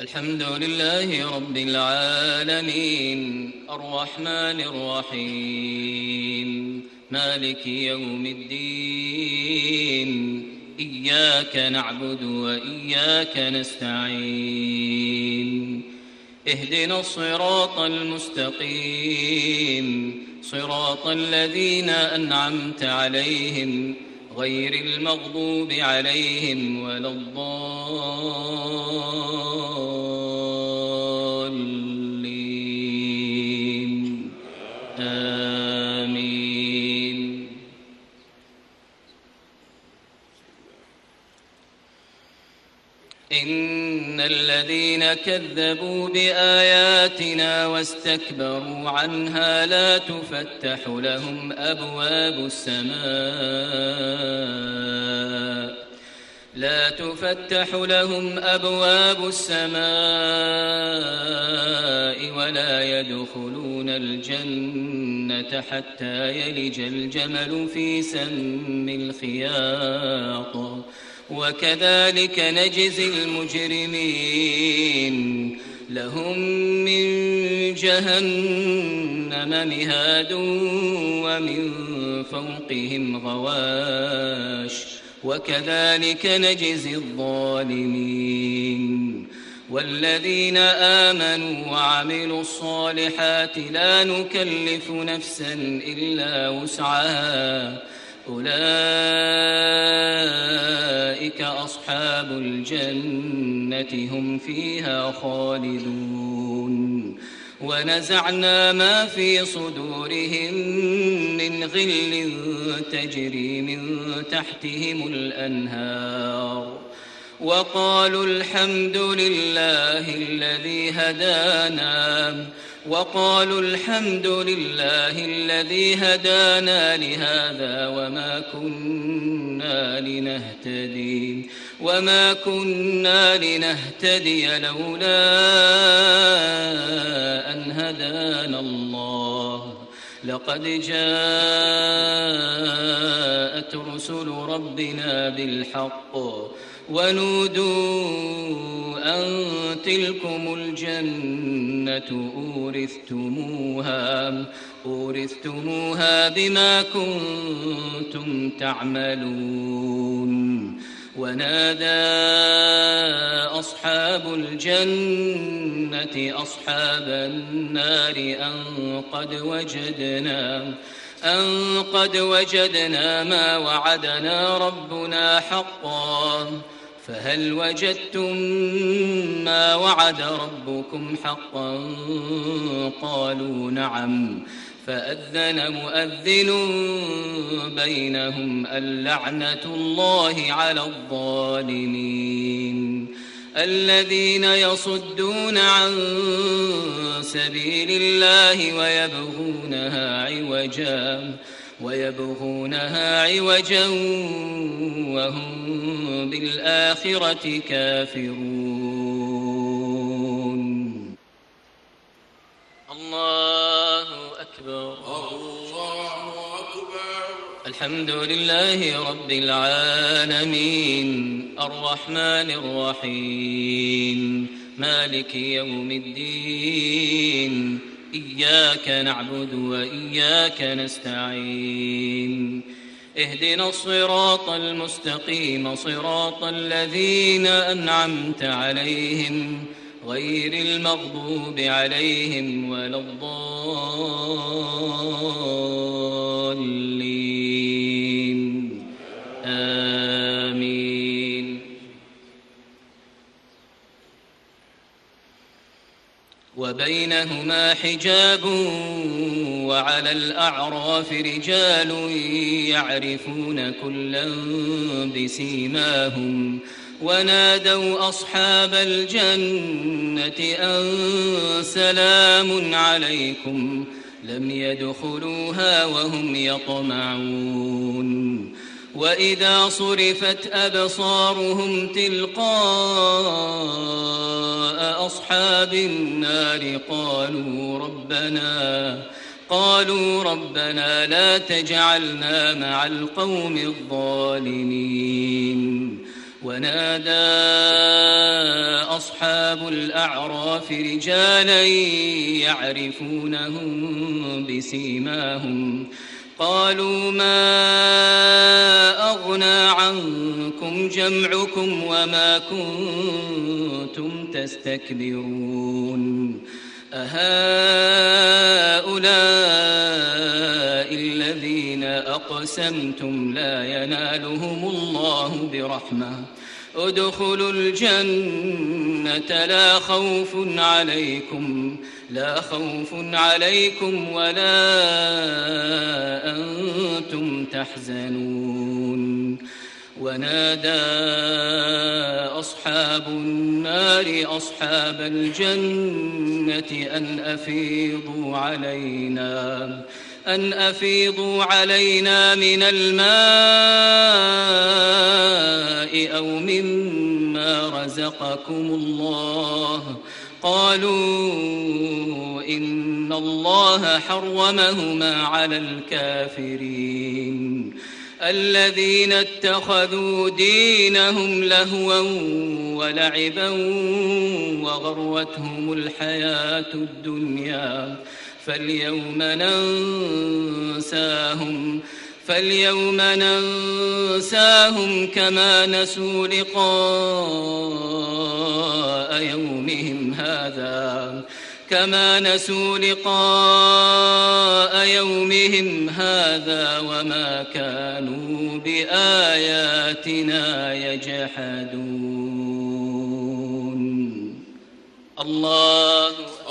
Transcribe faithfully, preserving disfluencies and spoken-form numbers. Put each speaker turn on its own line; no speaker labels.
الحمد لله رب العالمين الرحمن الرحيم مالك يوم الدين إياك نعبد وإياك نستعين اهدنا الصراط المستقيم صراط الذين أنعمت عليهم غير المغضوب عليهم ولا الضالين آمين. إن الذين كذبوا بآياتنا واستكبروا عنها لا تفتح لهم أبواب السماء لا تفتح لهم أبواب السماء ولا يدخلون الجنة حتى يلج الجمل في سم الخياط وكذلك نجزي المجرمين. لهم من جهنم مهاد ومن فوقهم غواش وكذلك نجزي الظالمين. والذين آمنوا وعملوا الصالحات لا نكلف نفسا إلا وسعها أولئك أصحاب الجنة هم فيها خالدون. ونزعنا ما في صدورهم من غل تجري من تحتهم الأنهار وقالوا الحمد لله الذي هدانا وقالوا الحمد لله الذي هدانا لهذا وما كنا لنهتدي وما كنا لنهتدي لولا أن هدانا الله لقد جاءت رسل ربنا بالحق ونودوا أن تلكم الجنة أورثتموها أورثتموها بما كنتم تعملون. ونادى أصحاب الجنة أصحاب النار أن قد وجدنا أن قد وجدنا ما وعدنا ربنا حقا فهل وجدتم ما وعد ربكم حقا قالوا نعم فأذن مؤذن بينهم اللعنة الله على الظالمين. الذين يصدون عن سبيل الله ويبغونها عوجا ويبغونها عوجا وهم بالآخرة كافرون. الله أكبر
الله أكبر.
الحمد لله رب العالمين الرحمن الرحيم مالك يوم الدين إياك نعبد وإياك نستعين اهدنا الصراط المستقيم صراط الذين أنعمت عليهم غير المغضوب عليهم ولا الضالين آمين. وبينهما حجاب وعلى الأعراف رجال يعرفون كلا بسيماهم ونادوا أصحاب الجنة أن سلام عليكم لم يدخلوها وهم يطمعون. وإذا صرفت أبصارهم تلقاء أصحاب النار قالوا ربنا قالوا ربنا لا تجعلنا مع القوم الظالمين. ونادى أصحاب الأعراف رجالا يعرفونهم بسيماهم قالوا ما أغنى عنكم جمعكم وما كنتم تستكبرون أهؤلاء الذين أقسمتم لا ينالهم الله برحمة ادخلوا الجنة لا خوف عليكم لا خوف عليكم ولا أنتم تحزنون ونادى أصحاب النار أصحاب الجنة أن أفيضوا علينا أن أفيضوا علينا من الماء أو مما رزقكم الله قالوا إن الله حرمهما على الكافرين الذين اتخذوا دينهم لهوا ولعبا وغرتهم الحياة الدنيا فاليوم ننساهم فاليوم ننساهم كما نسوا لقاء يومهم هذا كما نسوا لقاء يومهم هذا وما كانوا بآياتنا يجحدون. الله